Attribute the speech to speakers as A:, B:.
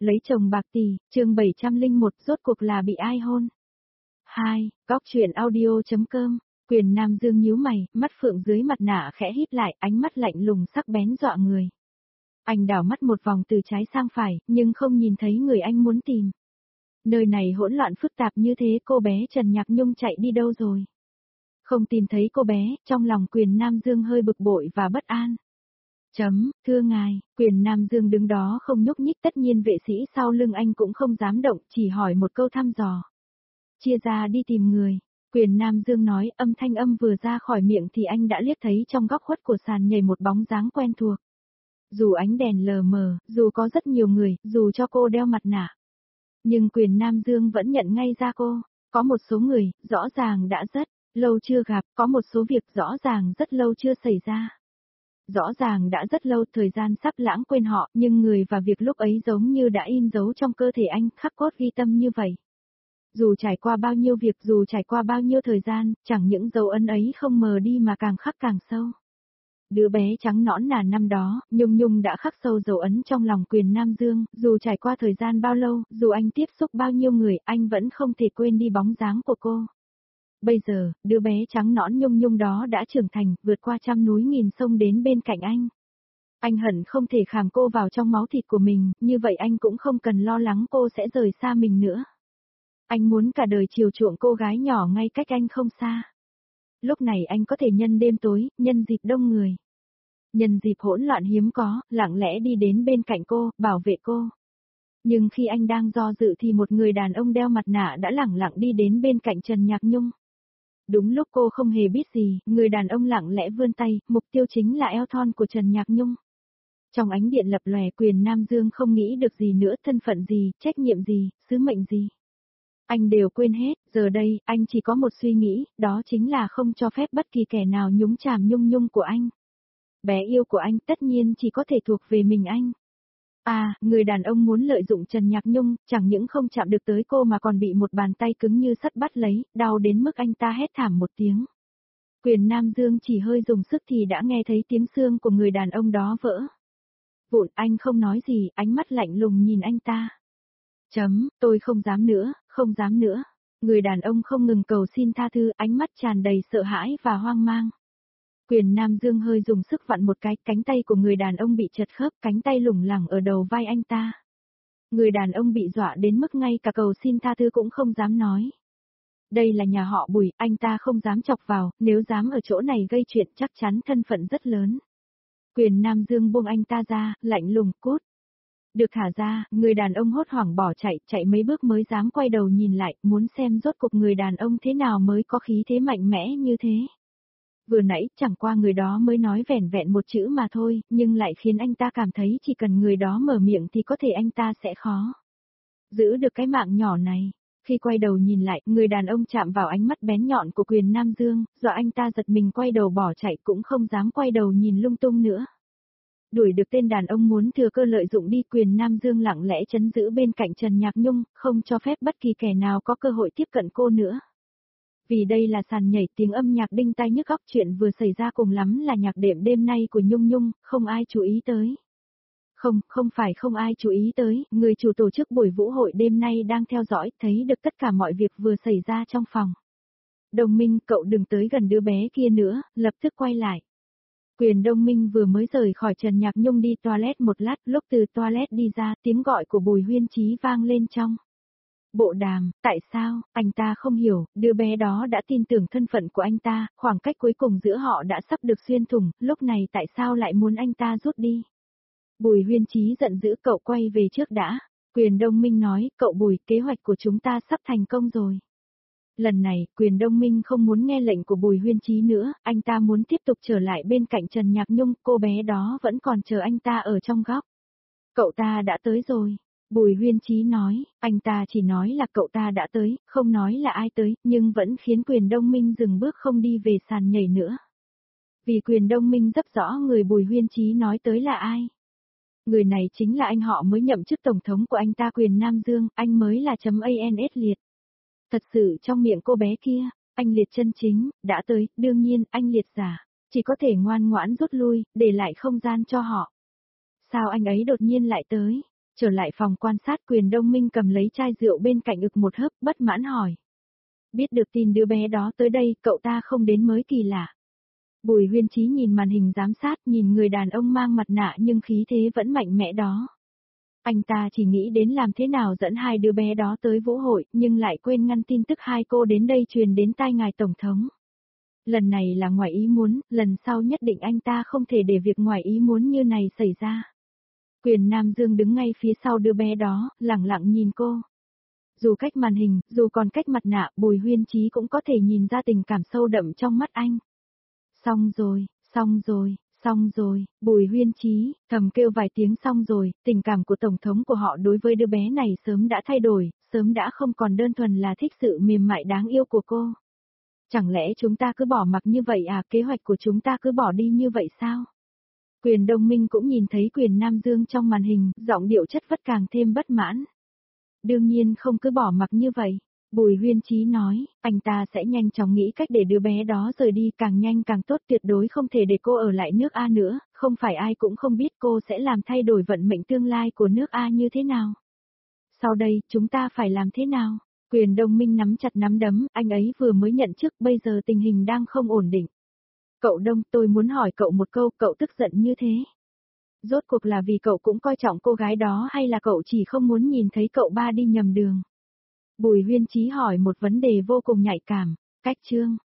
A: Lấy chồng bạc tỷ, chương 701, rốt cuộc là bị ai hôn? 2. Góc truyện audio.com. Quyền Nam Dương nhíu mày, mắt phượng dưới mặt nạ khẽ híp lại, ánh mắt lạnh lùng sắc bén dọa người. Anh đảo mắt một vòng từ trái sang phải, nhưng không nhìn thấy người anh muốn tìm. Nơi này hỗn loạn phức tạp như thế, cô bé Trần Nhạc Nhung chạy đi đâu rồi? Không tìm thấy cô bé, trong lòng Quyền Nam Dương hơi bực bội và bất an. Thưa ngài, Quyền Nam Dương đứng đó không nhúc nhích, tất nhiên vệ sĩ sau lưng anh cũng không dám động, chỉ hỏi một câu thăm dò. Chia ra đi tìm người. Quyền Nam Dương nói, âm thanh vừa ra khỏi miệng thì anh đã liếc thấy trong góc khuất của sàn nhảy một bóng dáng quen thuộc. Dù ánh đèn lờ mờ, dù có rất nhiều người, dù cho cô đeo mặt nạ. Nhưng Quyền Nam Dương vẫn nhận ngay ra cô. Có một số người, rõ ràng đã rất lâu chưa gặp, có một số việc rõ ràng rất lâu chưa xảy ra. Rõ ràng đã rất lâu, thời gian sắp lãng quên họ, nhưng người và việc lúc ấy giống như đã in dấu trong cơ thể anh, khắc cốt ghi tâm như vậy. Dù trải qua bao nhiêu việc, dù trải qua bao nhiêu thời gian, chẳng những dấu ấn ấy không mờ đi mà càng khắc càng sâu. Đứa bé trắng nõn nà năm đó, Nhung Nhung đã khắc sâu dấu ấn trong lòng Quyền Nam Dương, dù trải qua thời gian bao lâu, dù anh tiếp xúc bao nhiêu người, anh vẫn không thể quên đi bóng dáng của cô. Bây giờ, đứa bé trắng nõn Nhung Nhung đó đã trưởng thành, vượt qua trăm núi nghìn sông đến bên cạnh anh. Anh hận không thể khảm cô vào trong máu thịt của mình, như vậy anh cũng không cần lo lắng cô sẽ rời xa mình nữa. Anh muốn cả đời chiều chuộng cô gái nhỏ ngay cách anh không xa. Lúc này anh có thể nhân đêm tối, nhân dịp đông người. Nhân dịp hỗn loạn hiếm có, lặng lẽ đi đến bên cạnh cô, bảo vệ cô. Nhưng khi anh đang do dự thì một người đàn ông đeo mặt nạ đã lẳng lặng đi đến bên cạnh Trần Nhạc Nhung. Đúng lúc cô không hề biết gì, người đàn ông lặng lẽ vươn tay, mục tiêu chính là eo thon của Trần Nhạc Nhung. Trong ánh điện lập lòe, Quyền Nam Dương không nghĩ được gì nữa, thân phận gì, trách nhiệm gì, sứ mệnh gì. Anh đều quên hết, giờ đây, anh chỉ có một suy nghĩ, đó chính là không cho phép bất kỳ kẻ nào nhúng chàm Nhung Nhung của anh. Bé yêu của anh tất nhiên chỉ có thể thuộc về mình anh. Người đàn ông muốn lợi dụng Trần Nhạc Nhung, chẳng những không chạm được tới cô mà còn bị một bàn tay cứng như sắt bắt lấy, đau đến mức anh ta hét thảm một tiếng. Quyền Nam Dương chỉ hơi dùng sức thì đã nghe thấy tiếng xương của người đàn ông đó vỡ vụn, anh không nói gì, ánh mắt lạnh lùng nhìn anh ta. Tôi không dám nữa, không dám nữa. Người đàn ông không ngừng cầu xin tha thứ, ánh mắt tràn đầy sợ hãi và hoang mang. Quyền Nam Dương hơi dùng sức vặn một cái, cánh tay của người đàn ông bị chật khớp, cánh tay lủng lẳng ở đầu vai anh ta. Người đàn ông bị dọa đến mức ngay cả cầu xin tha thứ cũng không dám nói. Đây là nhà họ Bùi, anh ta không dám chọc vào, nếu dám ở chỗ này gây chuyện chắc chắn thân phận rất lớn. Quyền Nam Dương buông anh ta ra, lạnh lùng, cút. Được thả ra, người đàn ông hốt hoảng bỏ chạy, chạy mấy bước mới dám quay đầu nhìn lại, muốn xem rốt cuộc người đàn ông thế nào mới có khí thế mạnh mẽ như thế. Vừa nãy, chẳng qua người đó mới nói vẻn vẹn một chữ mà thôi, nhưng lại khiến anh ta cảm thấy chỉ cần người đó mở miệng thì có thể anh ta sẽ khó giữ được cái mạng nhỏ này. Khi quay đầu nhìn lại, người đàn ông chạm vào ánh mắt bén nhọn của Quyền Nam Dương, dọa anh ta giật mình quay đầu bỏ chạy, cũng không dám quay đầu nhìn lung tung nữa. Đuổi được tên đàn ông muốn thừa cơ lợi dụng đi, Quyền Nam Dương lặng lẽ trấn giữ bên cạnh Trần Nhạc Nhung, không cho phép bất kỳ kẻ nào có cơ hội tiếp cận cô nữa. Vì đây là sàn nhảy, tiếng âm nhạc đinh tai nhức óc, chuyện vừa xảy ra cùng lắm là nhạc đệm đêm nay của Nhung Nhung, không ai chú ý tới. Không phải không ai chú ý tới, người chủ tổ chức buổi vũ hội đêm nay đang theo dõi, thấy được tất cả mọi việc vừa xảy ra trong phòng. Đồng Minh, cậu đừng tới gần đứa bé kia nữa, lập tức quay lại. Quyền Đông Minh vừa mới rời khỏi Trần Nhạc Nhung đi toilet một lát, lúc từ toilet đi ra, tiếng gọi của Bùi Huyên Chí vang lên trong bộ đàm. Tại sao, anh ta không hiểu, đứa bé đó đã tin tưởng thân phận của anh ta, khoảng cách cuối cùng giữa họ đã sắp được xuyên thủng, lúc này tại sao lại muốn anh ta rút đi. Bùi Huyên Chí giận dữ, cậu quay về trước đã. Quyền Đông Minh nói, cậu Bùi, kế hoạch của chúng ta sắp thành công rồi. Lần này, Quyền Đông Minh không muốn nghe lệnh của Bùi Huyên Chí nữa, anh ta muốn tiếp tục trở lại bên cạnh Trần Nhạc Nhung, cô bé đó vẫn còn chờ anh ta ở trong góc. Cậu ta đã tới rồi. Bùi Huyên Chí nói, anh ta chỉ nói là cậu ta đã tới, không nói là ai tới, nhưng vẫn khiến Quyền Đông Minh dừng bước không đi về sàn nhảy nữa. Vì Quyền Đông Minh rất rõ người Bùi Huyên Chí nói tới là ai. Người này chính là anh họ mới nhậm chức tổng thống của anh ta, Quyền Nam Dương, anh mới là .ans Liệt. Thật sự trong miệng cô bé kia, anh Liệt chân chính, đã tới, đương nhiên, anh Liệt giả, chỉ có thể ngoan ngoãn rút lui, để lại không gian cho họ. Sao anh ấy đột nhiên lại tới? Trở lại phòng quan sát, Quyền Đông Minh cầm lấy chai rượu bên cạnh ực một hớp, bất mãn hỏi. Biết được tin đứa bé đó tới đây, cậu ta không đến mới kỳ lạ. Bùi Huyên Chí nhìn màn hình giám sát, nhìn người đàn ông mang mặt nạ nhưng khí thế vẫn mạnh mẽ đó. Anh ta chỉ nghĩ đến làm thế nào dẫn hai đứa bé đó tới vũ hội, nhưng lại quên ngăn tin tức hai cô đến đây truyền đến tai ngài Tổng thống. Lần này là ngoài ý muốn, lần sau nhất định anh ta không thể để việc ngoài ý muốn như này xảy ra. Quyền Nam Dương đứng ngay phía sau đứa bé đó, lặng lặng nhìn cô. Dù cách màn hình, dù còn cách mặt nạ, Bùi Huyên Chí cũng có thể nhìn ra tình cảm sâu đậm trong mắt anh. Xong rồi, xong rồi, xong rồi, Bùi Huyên Chí thầm kêu vài tiếng xong rồi, tình cảm của Tổng thống của họ đối với đứa bé này sớm đã thay đổi, sớm đã không còn đơn thuần là thích sự mềm mại đáng yêu của cô. Chẳng lẽ chúng ta cứ bỏ mặc như vậy à, kế hoạch của chúng ta cứ bỏ đi như vậy sao? Quyền Đông Minh cũng nhìn thấy Quyền Nam Dương trong màn hình, giọng điệu chất vất càng thêm bất mãn. Đương nhiên không cứ bỏ mặc như vậy. Bùi Huyên Chí nói, anh ta sẽ nhanh chóng nghĩ cách để đứa bé đó rời đi, càng nhanh càng tốt, tuyệt đối không thể để cô ở lại nước A nữa, không phải ai cũng không biết cô sẽ làm thay đổi vận mệnh tương lai của nước A như thế nào. Sau đây, chúng ta phải làm thế nào? Quyền Đông Minh nắm chặt nắm đấm, anh ấy vừa mới nhận chức, bây giờ tình hình đang không ổn định. Cậu Đông, tôi muốn hỏi cậu một câu, cậu tức giận như thế. Rốt cuộc là vì cậu cũng coi trọng cô gái đó hay là cậu chỉ không muốn nhìn thấy cậu ba đi nhầm đường? Bùi Huyên Chí hỏi một vấn đề vô cùng nhạy cảm. Cách chương